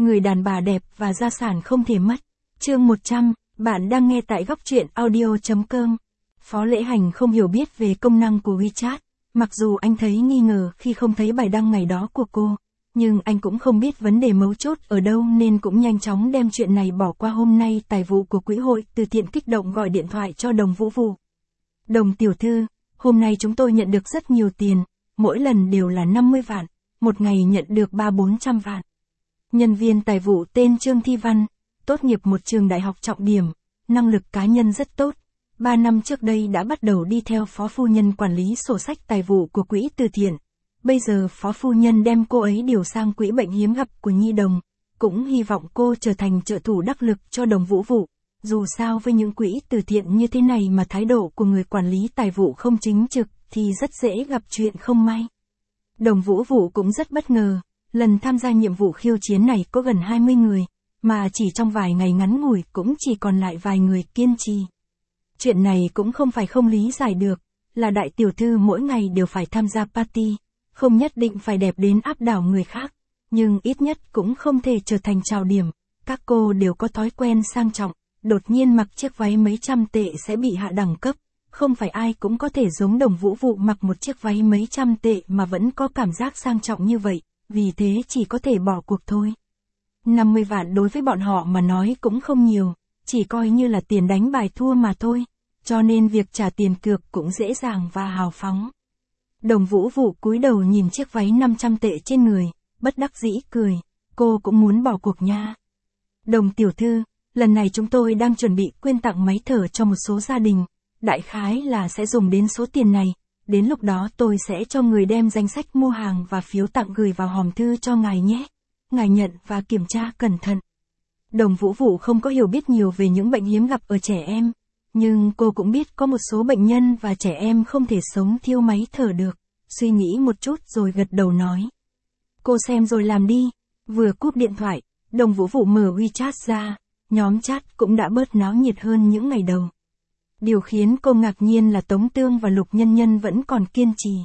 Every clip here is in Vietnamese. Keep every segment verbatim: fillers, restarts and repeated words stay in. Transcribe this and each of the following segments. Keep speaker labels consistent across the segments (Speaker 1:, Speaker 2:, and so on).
Speaker 1: người đàn bà đẹp và gia sản không thể mất. Chương một trăm, bạn đang nghe tại góc truyện audio chấm com. Phó Lễ Hành không hiểu biết về công năng của WeChat, mặc dù anh thấy nghi ngờ khi không thấy bài đăng ngày đó của cô, nhưng anh cũng không biết vấn đề mấu chốt ở đâu nên cũng nhanh chóng đem chuyện này bỏ qua. Hôm nay tài vụ của quỹ hội từ thiện kích động gọi điện thoại cho Đồng Vũ Vụ. Đồng tiểu thư, hôm nay chúng tôi nhận được rất nhiều tiền, mỗi lần đều là năm mươi vạn, một ngày nhận được ba bốn trăm vạn. Nhân viên tài vụ tên Trương Thi Văn, tốt nghiệp một trường đại học trọng điểm, năng lực cá nhân rất tốt. Ba năm trước đây đã bắt đầu đi theo phó phu nhân quản lý sổ sách tài vụ của quỹ từ thiện. Bây giờ phó phu nhân đem cô ấy điều sang quỹ bệnh hiếm gặp của Nhi Đồng, cũng hy vọng cô trở thành trợ thủ đắc lực cho Đồng Vũ Vụ. Dù sao với những quỹ từ thiện như thế này mà thái độ của người quản lý tài vụ không chính trực thì rất dễ gặp chuyện không may. Đồng Vũ Vụ cũng rất bất ngờ, lần tham gia nhiệm vụ khiêu chiến này có gần hai mươi người, mà chỉ trong vài ngày ngắn ngủi cũng chỉ còn lại vài người kiên trì. Chuyện này cũng không phải không lý giải được, là đại tiểu thư mỗi ngày đều phải tham gia party, không nhất định phải đẹp đến áp đảo người khác, nhưng ít nhất cũng không thể trở thành trào điểm. Các cô đều có thói quen sang trọng, đột nhiên mặc chiếc váy mấy trăm tệ sẽ bị hạ đẳng cấp, không phải ai cũng có thể giống Đồng Vũ Vụ mặc một chiếc váy mấy trăm tệ mà vẫn có cảm giác sang trọng như vậy, vì thế chỉ có thể bỏ cuộc thôi. năm mươi vạn đối với bọn họ mà nói cũng không nhiều, chỉ coi như là tiền đánh bài thua mà thôi, cho nên việc trả tiền cược cũng dễ dàng và hào phóng. Đồng Vũ Vụ cúi đầu nhìn chiếc váy năm trăm tệ trên người, bất đắc dĩ cười, cô cũng muốn bỏ cuộc nha. Đồng tiểu thư, lần này chúng tôi đang chuẩn bị quyên tặng máy thở cho một số gia đình, đại khái là sẽ dùng đến số tiền này, đến lúc đó tôi sẽ cho người đem danh sách mua hàng và phiếu tặng gửi vào hòm thư cho ngài nhé. Ngài nhận và kiểm tra cẩn thận. Đồng Vũ Vụ không có hiểu biết nhiều về những bệnh hiếm gặp ở trẻ em, nhưng cô cũng biết có một số bệnh nhân và trẻ em không thể sống thiếu máy thở được, suy nghĩ một chút rồi gật đầu nói. Cô xem rồi làm đi. Vừa cúp điện thoại, Đồng Vũ Vụ mở WeChat ra, nhóm chat cũng đã bớt náo nhiệt hơn những ngày đầu. Điều khiến cô ngạc nhiên là Tống Tương và Lục Nhân Nhân vẫn còn kiên trì.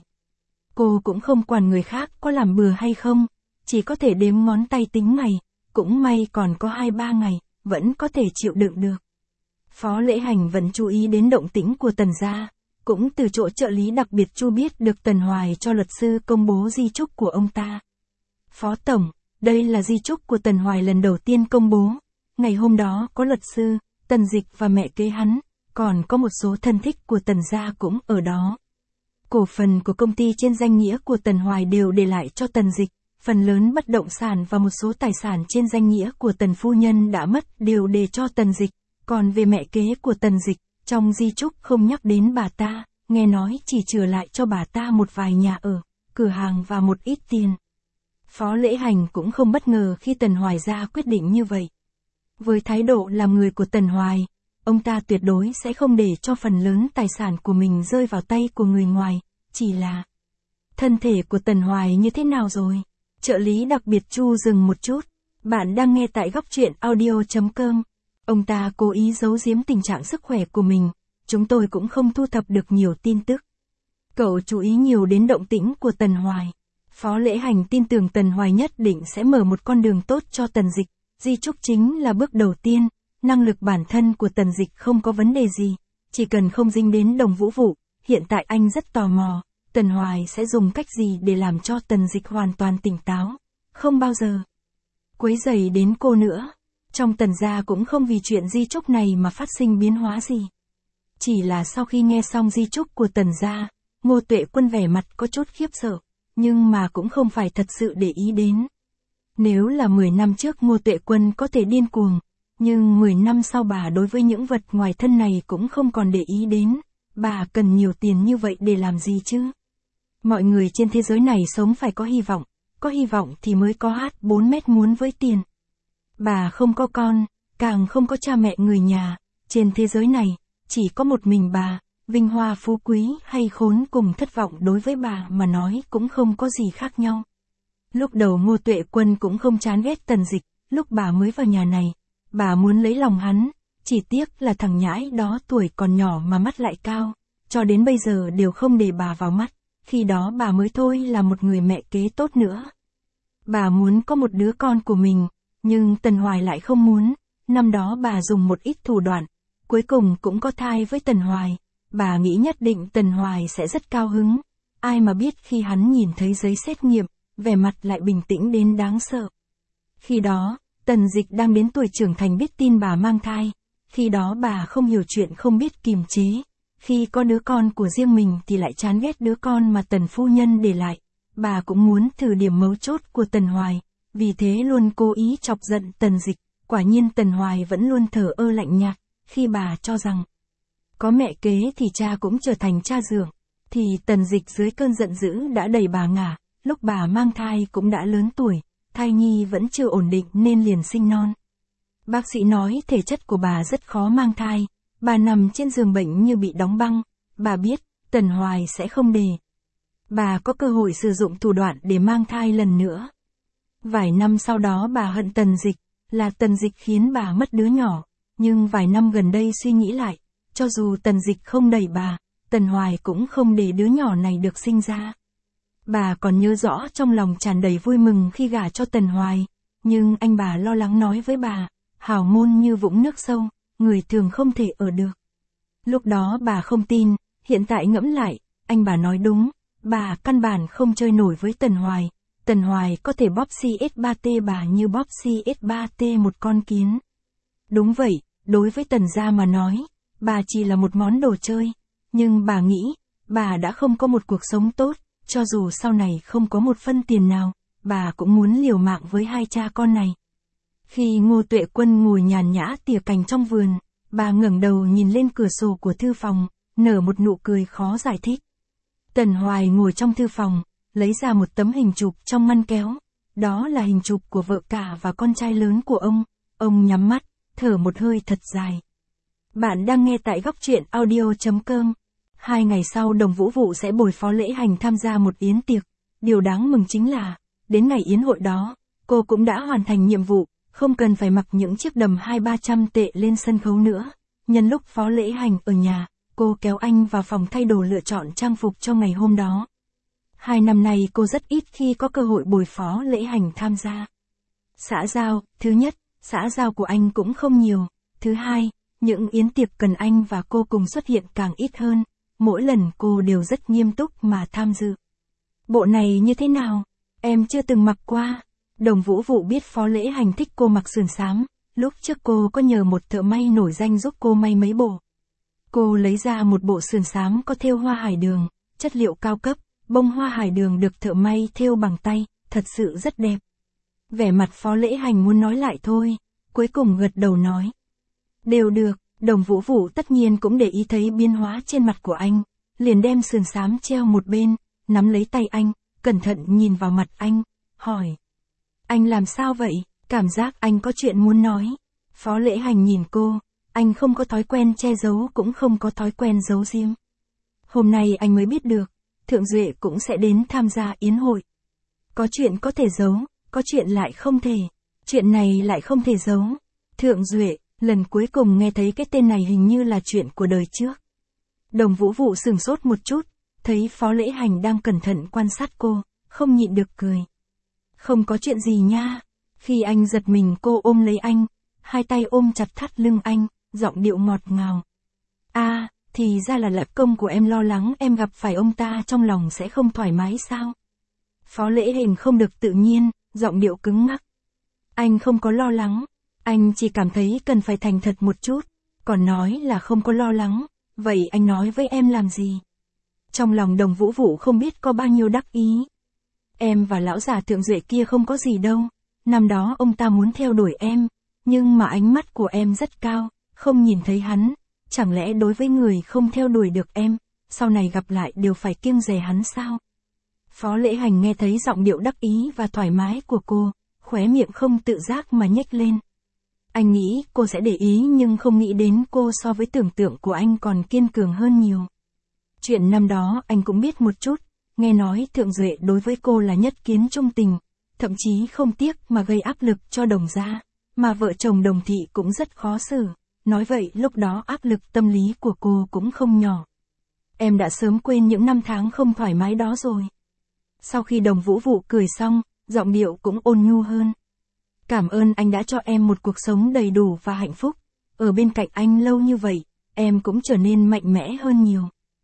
Speaker 1: Cô cũng không quản người khác có làm bừa hay không, chỉ có thể đếm ngón tay tính ngày, cũng may còn có hai ba ngày, vẫn có thể chịu đựng được. Phó Lễ Hành vẫn chú ý đến động tĩnh của Tần gia, cũng từ chỗ trợ lý đặc biệt Chu biết được Tần Hoài cho luật sư công bố di chúc của ông ta. Phó Tổng, đây là di chúc của Tần Hoài lần đầu tiên công bố. Ngày hôm đó có luật sư, Tần Dịch và mẹ kế hắn, còn có một số thân thích của Tần gia cũng ở đó. Cổ phần của công ty trên danh nghĩa của Tần Hoài đều để lại cho Tần Dịch, phần lớn bất động sản và một số tài sản trên danh nghĩa của Tần phu nhân đã mất đều để cho Tần Dịch, còn về mẹ kế của Tần Dịch, trong di chúc không nhắc đến bà ta, nghe nói chỉ trừ lại cho bà ta một vài nhà ở, cửa hàng và một ít tiền. Phó Lễ Hành cũng không bất ngờ khi Tần Hoài ra quyết định như vậy. Với thái độ làm người của Tần Hoài, ông ta tuyệt đối sẽ không để cho phần lớn tài sản của mình rơi vào tay của người ngoài, chỉ là thân thể của Tần Hoài như thế nào rồi? Trợ lý đặc biệt Chu dừng một chút, bạn đang nghe tại góc truyện audio chấm com. Ông ta cố ý giấu giếm tình trạng sức khỏe của mình, chúng tôi cũng không thu thập được nhiều tin tức. Cậu chú ý nhiều đến động tĩnh của Tần Hoài. Phó Lễ Hành tin tưởng Tần Hoài nhất định sẽ mở một con đường tốt cho Tần Dịch, di chúc chính là bước đầu tiên, năng lực bản thân của Tần Dịch không có vấn đề gì, chỉ cần không dính đến Đồng Vũ Vụ, hiện tại anh rất tò mò, Tần Hoài sẽ dùng cách gì để làm cho Tần Dịch hoàn toàn tỉnh táo, không bao giờ quấy rầy đến cô nữa. Trong Tần gia cũng không vì chuyện di chúc này mà phát sinh biến hóa gì. Chỉ là sau khi nghe xong di chúc của Tần gia, Ngô Tuệ Quân vẻ mặt có chút khiếp sợ, nhưng mà cũng không phải thật sự để ý đến. Nếu là mười năm trước Ngô Tuệ Quân có thể điên cuồng, nhưng mười năm sau bà đối với những vật ngoài thân này cũng không còn để ý đến, bà cần nhiều tiền như vậy để làm gì chứ? Mọi người trên thế giới này sống phải có hy vọng, có hy vọng thì mới có hát bốn mét muốn với tiền. Bà không có con, càng không có cha mẹ người nhà, trên thế giới này, chỉ có một mình bà, vinh hoa phú quý hay khốn cùng thất vọng đối với bà mà nói cũng không có gì khác nhau. Lúc đầu Ngô Tuệ Quân cũng không chán ghét Tần Dịch, lúc bà mới vào nhà này, bà muốn lấy lòng hắn, chỉ tiếc là thằng nhãi đó tuổi còn nhỏ mà mắt lại cao, cho đến bây giờ đều không để bà vào mắt, khi đó bà mới thôi là một người mẹ kế tốt nữa. Bà muốn có một đứa con của mình, Nhưng Tần Hoài lại không muốn, năm đó bà dùng một ít thủ đoạn, cuối cùng cũng có thai với Tần Hoài, bà nghĩ nhất định Tần Hoài sẽ rất cao hứng, ai mà biết khi hắn nhìn thấy giấy xét nghiệm, vẻ mặt lại bình tĩnh đến đáng sợ. Khi đó, Tần Dịch đang đến tuổi trưởng thành biết tin bà mang thai, khi đó bà không hiểu chuyện không biết kiềm chế, khi có đứa con của riêng mình thì lại chán ghét đứa con mà Tần phu nhân để lại, bà cũng muốn thử điểm mấu chốt của Tần Hoài, vì thế luôn cố ý chọc giận Tần Dịch, quả nhiên Tần Hoài vẫn luôn thờ ơ lạnh nhạt, khi bà cho rằng có mẹ kế thì cha cũng trở thành cha dượng, thì Tần Dịch dưới cơn giận dữ đã đẩy bà ngả, lúc bà mang thai cũng đã lớn tuổi, thai nhi vẫn chưa ổn định nên liền sinh non. Bác sĩ nói thể chất của bà rất khó mang thai, bà nằm trên giường bệnh như bị đóng băng, bà biết, Tần Hoài sẽ không để bà có cơ hội sử dụng thủ đoạn để mang thai lần nữa. Vài năm sau đó bà hận Tần Dịch, là Tần Dịch khiến bà mất đứa nhỏ, nhưng vài năm gần đây suy nghĩ lại, cho dù Tần Dịch không đẩy bà, Tần Hoài cũng không để đứa nhỏ này được sinh ra. Bà còn nhớ rõ trong lòng tràn đầy vui mừng khi gả cho Tần Hoài, nhưng anh bà lo lắng nói với bà, hào môn như vũng nước sâu, người thường không thể ở được. Lúc đó bà không tin, hiện tại ngẫm lại, anh bà nói đúng, bà căn bản không chơi nổi với Tần Hoài, Tần Hoài có thể bóp xê ét ba tê bà như bóp xê ét ba tê một con kiến. Đúng vậy, đối với Tần gia mà nói, bà chỉ là một món đồ chơi, nhưng bà nghĩ, bà đã không có một cuộc sống tốt, cho dù sau này không có một phân tiền nào, bà cũng muốn liều mạng với hai cha con này. Khi Ngô Tuệ Quân ngồi nhàn nhã tỉa cành trong vườn, bà ngẩng đầu nhìn lên cửa sổ của thư phòng, nở một nụ cười khó giải thích. Tần Hoài ngồi trong thư phòng, lấy ra một tấm hình chụp trong ngăn kéo, đó là hình chụp của vợ cả và con trai lớn của ông, ông nhắm mắt, thở một hơi thật dài. Bạn đang nghe tại góc truyện audio chấm com. Hai ngày sau Đồng Vũ Vụ sẽ bồi Phó Lễ Hành tham gia một yến tiệc, điều đáng mừng chính là, đến ngày yến hội đó, cô cũng đã hoàn thành nhiệm vụ, không cần phải mặc những chiếc đầm hai ba trăm tệ lên sân khấu nữa. Nhân lúc Phó Lễ Hành ở nhà, cô kéo anh vào phòng thay đồ lựa chọn trang phục cho ngày hôm đó. Hai năm nay cô rất ít khi có cơ hội bồi Phó Lễ Hành tham gia. Xã giao, thứ nhất, xã giao của anh cũng không nhiều. Thứ hai, những yến tiệc cần anh và cô cùng xuất hiện càng ít hơn. Mỗi lần cô đều rất nghiêm túc mà tham dự. Bộ này như thế nào? Em chưa từng mặc qua. Đồng Vũ Vụ biết Phó Lễ Hành thích cô mặc sườn xám, lúc trước cô có nhờ một thợ may nổi danh giúp cô may mấy bộ. Cô lấy ra một bộ sườn xám có thêu hoa hải đường, chất liệu cao cấp, bông hoa hải đường được thợ may thêu bằng tay, thật sự rất đẹp. Vẻ mặt Phó Lễ Hành muốn nói lại thôi, cuối cùng gật đầu nói. Đều được, Đồng Vũ Vụ tất nhiên cũng để ý thấy biến hóa trên mặt của anh, liền đem sườn xám treo một bên, nắm lấy tay anh, cẩn thận nhìn vào mặt anh, hỏi. Anh làm sao vậy? Cảm giác anh có chuyện muốn nói. Phó Lễ Hành nhìn cô, anh không có thói quen che giấu cũng không có thói quen giấu riêng. Hôm nay anh mới biết được, Thượng Duệ cũng sẽ đến tham gia yến hội. Có chuyện có thể giấu, có chuyện lại không thể. Chuyện này lại không thể giấu. Thượng Duệ, lần cuối cùng nghe thấy cái tên này hình như là chuyện của đời trước. Đồng Vũ Vụ sửng sốt một chút, thấy Phó Lễ Hành đang cẩn thận quan sát cô, không nhịn được cười. Không có chuyện gì nha. Khi anh giật mình cô ôm lấy anh, hai tay ôm chặt thắt lưng anh, giọng điệu ngọt ngào. À, thì ra là lập công của em lo lắng em gặp phải ông ta trong lòng sẽ không thoải mái sao? Phó Lễ Hành không được tự nhiên, giọng điệu cứng ngắc. Anh không có lo lắng, anh chỉ cảm thấy cần phải thành thật một chút, còn nói là không có lo lắng, vậy anh nói với em làm gì? Trong lòng Đồng Vũ Vụ không biết có bao nhiêu đắc ý. Em và lão già Thượng Duệ kia không có gì đâu, năm đó ông ta muốn theo đuổi em, nhưng mà ánh mắt của em rất cao, không nhìn thấy hắn, chẳng lẽ đối với người không theo đuổi được em, sau này gặp lại đều phải kiêng dè hắn sao? Phó Lễ Hành nghe thấy giọng điệu đắc ý và thoải mái của cô, khóe miệng không tự giác mà nhếch lên. Anh nghĩ cô sẽ để ý nhưng không nghĩ đến cô so với tưởng tượng của anh còn kiên cường hơn nhiều. Chuyện năm đó anh cũng biết một chút, nghe nói Thượng Duệ đối với cô là nhất kiến trung tình, thậm chí không tiếc mà gây áp lực cho Đồng gia, mà vợ chồng Đồng thị cũng rất khó xử, nói vậy lúc đó áp lực tâm lý của cô cũng không nhỏ. Em đã sớm quên những năm tháng không thoải mái đó rồi. Sau khi Đồng Vũ Vụ cười xong, giọng điệu cũng ôn nhu hơn. Cảm ơn anh đã cho em một cuộc sống đầy đủ và hạnh phúc. Ở bên cạnh anh lâu như vậy, em cũng trở nên mạnh mẽ hơn nhiều.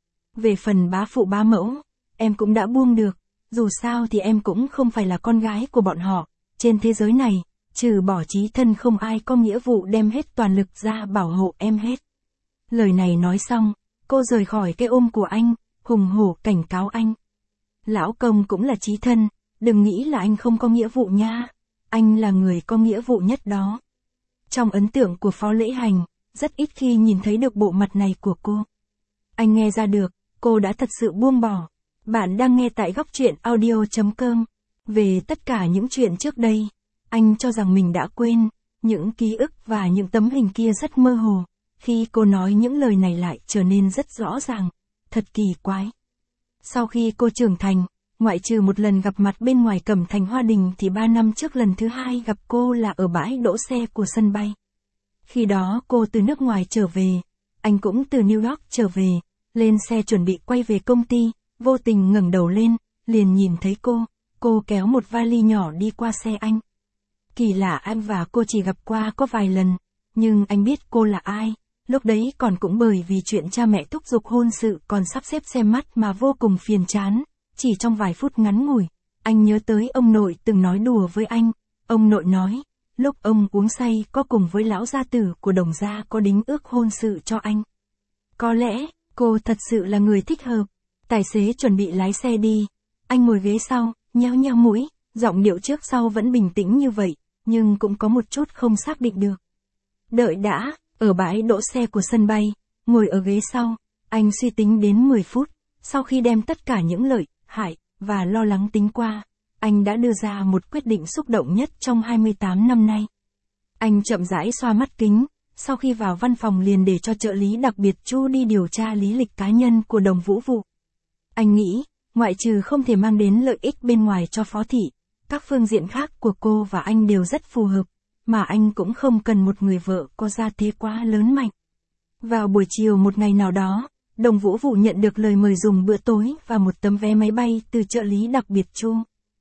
Speaker 1: Về phần bá phụ bá mẫu, em cũng đã buông được, dù sao thì em cũng không phải là con gái của bọn họ. Trên thế giới này, trừ bỏ chí thân không ai có nghĩa vụ đem hết toàn lực ra bảo hộ em hết. Lời này nói xong, cô rời khỏi cái ôm của anh, hùng hổ cảnh cáo anh. Lão công cũng là chí thân, đừng nghĩ là anh không có nghĩa vụ nha. Anh là người có nghĩa vụ nhất đó. Trong ấn tượng của Phó Lễ Hành, rất ít khi nhìn thấy được bộ mặt này của cô. Anh nghe ra được, cô đã thật sự buông bỏ. Bạn đang nghe tại góc truyện audio chấm com. Về tất cả những chuyện trước đây, anh cho rằng mình đã quên, những ký ức và những tấm hình kia rất mơ hồ. Khi cô nói những lời này lại trở nên rất rõ ràng, thật kỳ quái. Sau khi cô trưởng thành, ngoại trừ một lần gặp mặt bên ngoài Cẩm Thành Hoa Đình thì ba năm trước lần thứ hai gặp cô là ở bãi đỗ xe của sân bay. Khi đó cô từ nước ngoài trở về, anh cũng từ New York trở về, lên xe chuẩn bị quay về công ty, vô tình ngẩng đầu lên, liền nhìn thấy cô, cô kéo một vali nhỏ đi qua xe anh. Kỳ lạ anh và cô chỉ gặp qua có vài lần, nhưng anh biết cô là ai, lúc đấy còn cũng bởi vì chuyện cha mẹ thúc giục hôn sự còn sắp xếp xem mắt mà vô cùng phiền chán. Chỉ trong vài phút ngắn ngủi, anh nhớ tới ông nội từng nói đùa với anh, ông nội nói, lúc ông uống say có cùng với lão gia tử của Đồng gia có đính ước hôn sự cho anh. Có lẽ, cô thật sự là người thích hợp. Tài xế chuẩn bị lái xe đi, anh ngồi ghế sau, nheo nheo mũi, giọng điệu trước sau vẫn bình tĩnh như vậy, nhưng cũng có một chút không xác định được. Đợi đã, ở bãi đỗ xe của sân bay, ngồi ở ghế sau, anh suy tính đến mười phút, sau khi đem tất cả những lợi, hại, và lo lắng tính qua, anh đã đưa ra một quyết định xúc động nhất trong hai mươi tám năm nay. Anh chậm rãi xoa mắt kính, sau khi vào văn phòng liền để cho trợ lý đặc biệt Chu đi điều tra lý lịch cá nhân của Đồng Vũ Vụ. Anh nghĩ, ngoại trừ không thể mang đến lợi ích bên ngoài cho Phó Thị, các phương diện khác của cô và anh đều rất phù hợp, mà anh cũng không cần một người vợ có gia thế quá lớn mạnh. Vào buổi chiều một ngày nào đó, Đồng Vũ Vụ nhận được lời mời dùng bữa tối và một tấm vé máy bay từ trợ lý đặc biệt Chu.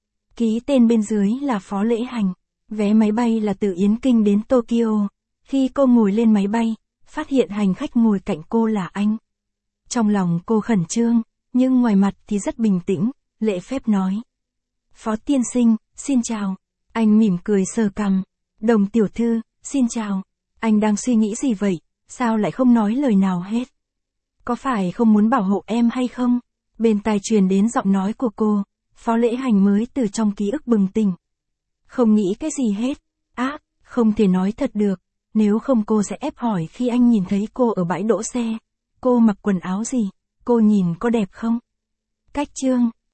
Speaker 1: Ký tên bên dưới là Phó Lễ Hành. Vé máy bay là từ Yến Kinh đến Tokyo. Khi cô ngồi lên máy bay, phát hiện hành khách ngồi cạnh cô là anh. Trong lòng cô khẩn trương, nhưng ngoài mặt thì rất bình tĩnh, lễ phép nói. Phó tiên sinh, xin chào. Anh mỉm cười sờ cằm. Đồng tiểu thư, xin chào. Anh đang suy nghĩ gì vậy? Sao lại không nói lời nào hết? Có phải không muốn bảo hộ em hay không? Bên tai truyền đến giọng nói của cô, Phó Lễ Hành mới từ trong ký ức bừng tỉnh. Không nghĩ cái gì hết. Á, không thể nói thật được, nếu không cô sẽ ép hỏi khi anh nhìn thấy cô ở bãi đỗ xe. Cô mặc quần áo gì? Cô nhìn có đẹp không? Cách chương